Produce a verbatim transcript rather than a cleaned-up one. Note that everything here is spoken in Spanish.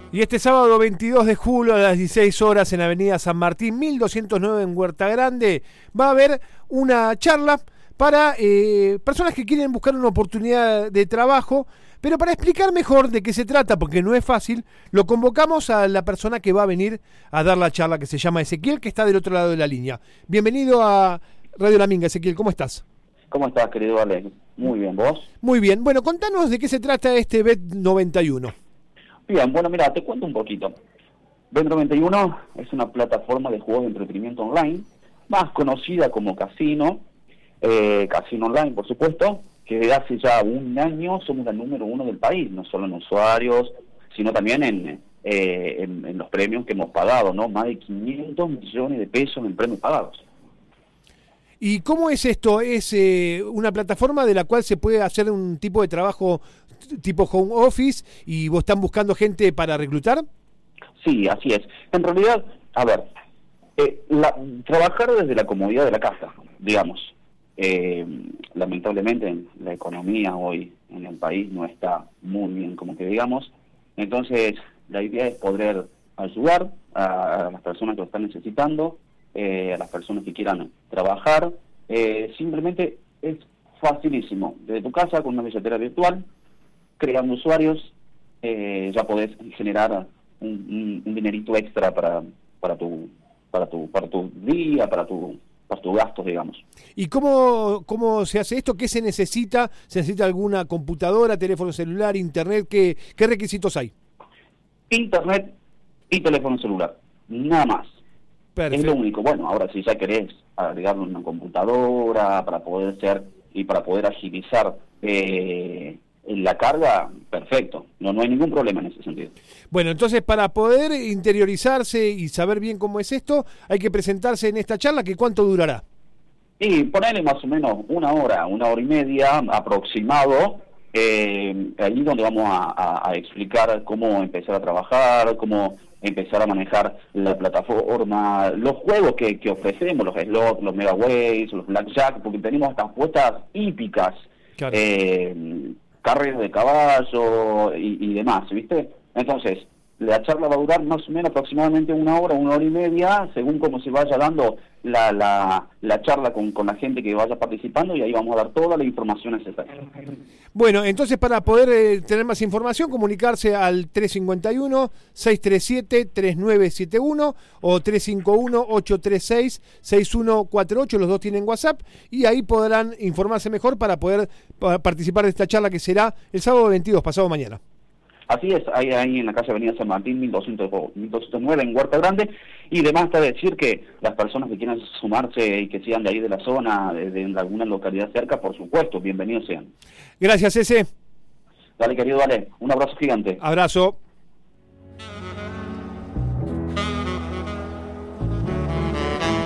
Y este sábado veintidós de julio a las dieciséis horas en Avenida San Martín, mil doscientos nueve en Huerta Grande, va a haber una charla para eh, personas que quieren buscar una oportunidad de trabajo, pero para explicar mejor de qué se trata, porque no es fácil, lo convocamos a la persona que va a venir a dar la charla, que se llama Ezequiel, que está del otro lado de la línea. Bienvenido a Radio La Minga, Ezequiel, ¿cómo estás? ¿Cómo estás, querido Alex? Muy bien, ¿vos? Muy bien. Bueno, contanos de qué se trata este B E T noventa y uno. Bien, bueno, mira, te cuento un poquito. B E T noventa y uno es una plataforma de juegos de entretenimiento online, más conocida como Casino, eh, Casino Online, por supuesto, que desde hace ya un año somos la número uno del país, no solo en usuarios, sino también en, eh, en, en los premios que hemos pagado, ¿no? Más de quinientos millones de pesos en premios pagados. ¿Y cómo es esto? ¿Es eh, una plataforma de la cual se puede hacer un tipo de trabajo tipo home office y vos están buscando gente para reclutar? Sí, así es. En realidad, a ver, eh, la, trabajar desde la comodidad de la casa, digamos. Eh, lamentablemente la economía hoy en el país no está muy bien, como que digamos. Entonces, la idea es poder ayudar a, a las personas que lo están necesitando, eh, a las personas que quieran trabajar. Eh, simplemente es facilísimo. Desde tu casa, con una billetera virtual, creando usuarios, eh, ya podés generar un, un, un dinerito extra para para tu para tu para tu día, para tu para tus gastos, digamos. ¿Y cómo cómo se hace esto? ¿Qué se necesita? ¿Se necesita alguna computadora, teléfono celular, internet? ¿Qué qué requisitos hay? Internet y teléfono celular, nada más. Perfecto. Es lo único. Bueno, ahora si ya querés agregarle una computadora para poder ser y para poder agilizar eh, la carga, perfecto, no no hay ningún problema en ese sentido. Bueno, entonces para poder interiorizarse y saber bien cómo es esto, hay que presentarse en esta charla, que ¿cuánto durará? Y ponerle más o menos una hora, una hora y media aproximado, eh, ahí donde vamos a, a, a explicar cómo empezar a trabajar, cómo empezar a manejar la plataforma, los juegos que, que ofrecemos, los slots, los megaways, los blackjack, porque tenemos estas apuestas hípicas, Claro. eh, carreras de caballo y, y demás, ¿viste? Entonces, la charla va a durar más o menos aproximadamente una hora, una hora y media, según cómo se vaya dando la, la, la charla con, con la gente que vaya participando, y ahí vamos a dar toda la información necesaria. Bueno, entonces para poder eh, tener más información, comunicarse al tres cinco uno, seis tres siete, tres nueve siete uno o tres cinco uno, ocho tres seis, seis uno cuatro ocho, los dos tienen WhatsApp, y ahí podrán informarse mejor para poder para participar de esta charla que será el sábado veintidós, pasado mañana. Así es, ahí, ahí en la calle Avenida San Martín, mil doscientos nueve, en Huerta Grande, y además está decir que las personas que quieran sumarse y que sean de ahí de la zona, de, de alguna localidad cerca, por supuesto, bienvenidos sean. Gracias, Ese. Dale, querido, dale, un abrazo gigante. Abrazo.